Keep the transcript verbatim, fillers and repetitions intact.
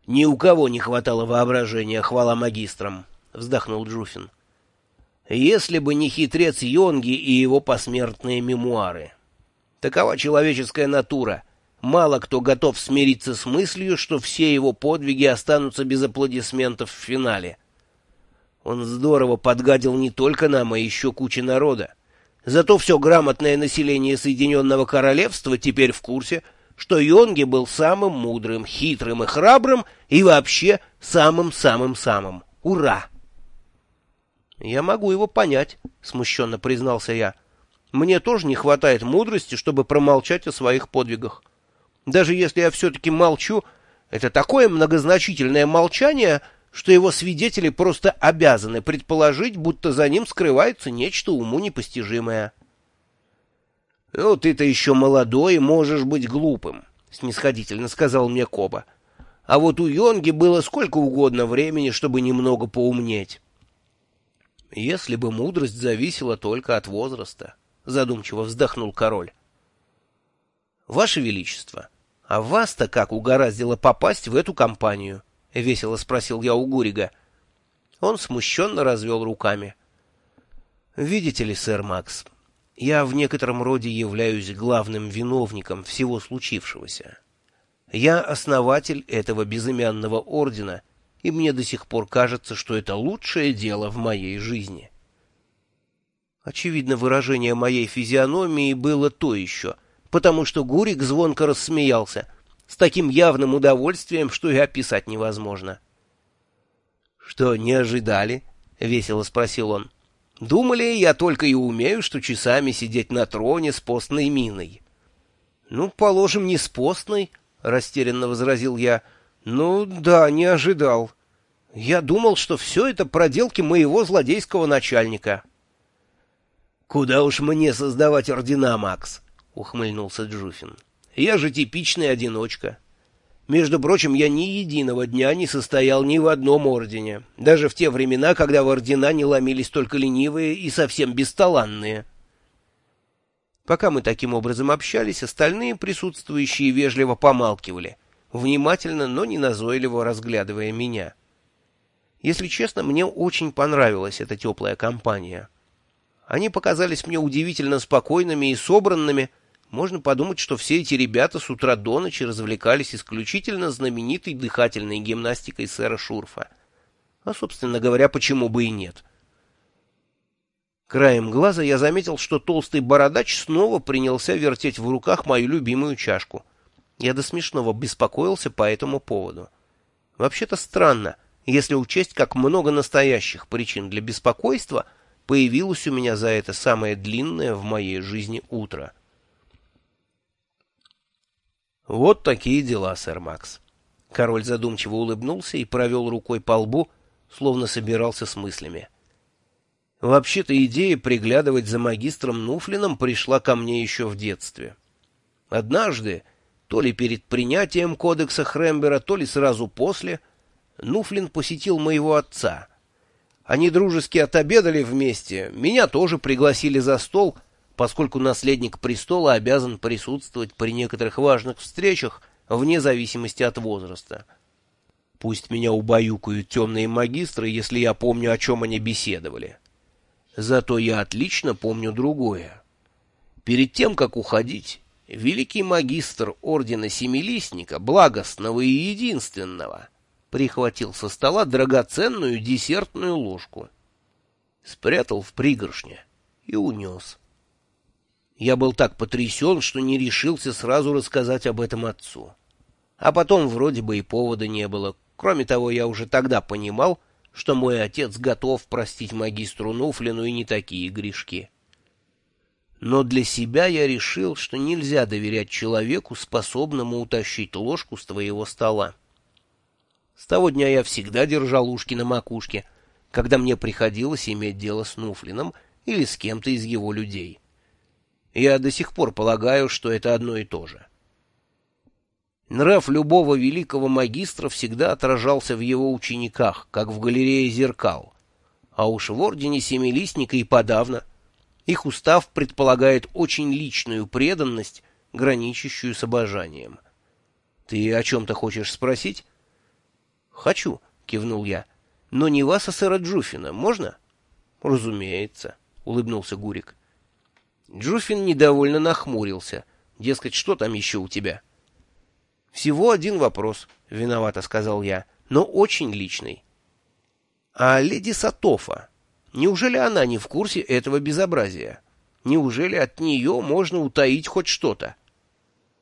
Ни у кого не хватало воображения, хвала магистрам, — вздохнул Джуфин. Если бы не хитрец Йонги и его посмертные мемуары. Такова человеческая натура. Мало кто готов смириться с мыслью, что все его подвиги останутся без аплодисментов в финале. Он здорово подгадил не только нам, а еще куче народа. Зато все грамотное население Соединенного Королевства теперь в курсе, что Йонги был самым мудрым, хитрым и храбрым, и вообще самым-самым-самым. Ура! «Я могу его понять», — смущенно признался я. «Мне тоже не хватает мудрости, чтобы промолчать о своих подвигах. Даже если я все-таки молчу, это такое многозначительное молчание, что его свидетели просто обязаны предположить, будто за ним скрывается нечто уму непостижимое». «Ну, ты-то еще молодой и можешь быть глупым», — снисходительно сказал мне Коба. «А вот у Йонги было сколько угодно времени, чтобы немного поумнеть». «Если бы мудрость зависела только от возраста», — задумчиво вздохнул король. «Ваше Величество, а вас-то как угораздило попасть в эту компанию?» — весело спросил я у Гурига. Он смущенно развел руками. «Видите ли, сэр Макс, я в некотором роде являюсь главным виновником всего случившегося. Я основатель этого безымянного ордена, и мне до сих пор кажется, что это лучшее дело в моей жизни». Очевидно, выражение моей физиономии было то еще, потому что Гурик звонко рассмеялся, с таким явным удовольствием, что и описать невозможно. «Что, не ожидали?» — весело спросил он. «Думали, я только и умею, что часами сидеть на троне с постной миной». «Ну, положим, не с постной», — растерянно возразил я. «Ну, да, не ожидал. Я думал, что все это проделки моего злодейского начальника». «Куда уж мне создавать ордена, Макс?» — ухмыльнулся Джуфин. «Я же типичный одиночка. Между прочим, я ни единого дня не состоял ни в одном ордене, даже в те времена, когда в ордена не ломились только ленивые и совсем бесталанные». Пока мы таким образом общались, остальные присутствующие вежливо помалкивали, внимательно, но не назойливо разглядывая меня. Если честно, мне очень понравилась эта теплая компания. Они показались мне удивительно спокойными и собранными. Можно подумать, что все эти ребята с утра до ночи развлекались исключительно знаменитой дыхательной гимнастикой сэра Шурфа. А, собственно говоря, почему бы и нет? Краем глаза я заметил, что толстый бородач снова принялся вертеть в руках мою любимую чашку. Я до смешного беспокоился по этому поводу. Вообще-то странно, если учесть, как много настоящих причин для беспокойства появилось у меня за это самое длинное в моей жизни утро. «Вот такие дела, сэр Макс». Король задумчиво улыбнулся и провел рукой по лбу, словно собирался с мыслями. «Вообще-то идея приглядывать за магистром Нуфлином пришла ко мне еще в детстве. Однажды, то ли перед принятием кодекса Хрембера, то ли сразу после, Нуфлин посетил моего отца. Они дружески отобедали вместе, меня тоже пригласили за стол, поскольку наследник престола обязан присутствовать при некоторых важных встречах вне зависимости от возраста. Пусть меня убаюкают темные магистры, если я помню, о чем они беседовали. Зато я отлично помню другое. Перед тем, как уходить, великий магистр ордена Семилистника, благостного и единственного, прихватил со стола драгоценную десертную ложку, спрятал в пригоршне и унес. Я был так потрясен, что не решился сразу рассказать об этом отцу. А потом вроде бы и повода не было. Кроме того, я уже тогда понимал, что мой отец готов простить магистру Нуфлину и не такие грешки. Но для себя я решил, что нельзя доверять человеку, способному утащить ложку с твоего стола. С того дня я всегда держал ушки на макушке, когда мне приходилось иметь дело с Нуфлином или с кем-то из его людей. Я до сих пор полагаю, что это одно и то же. Нрав любого великого магистра всегда отражался в его учениках, как в галерее зеркал. А уж в ордене Семилистника и подавно. Их устав предполагает очень личную преданность, граничащую с обожанием. Ты о чем-то хочешь спросить? «Хочу», — кивнул я. «Но не вас, а сэра Джуффина. Можно?» «Разумеется», — улыбнулся Гурик. Джуффин недовольно нахмурился. Дескать, что там еще у тебя? «Всего один вопрос», — виновато сказал я, — «но очень личный». «А леди Сатофа, неужели она не в курсе этого безобразия? Неужели от нее можно утаить хоть что-то?»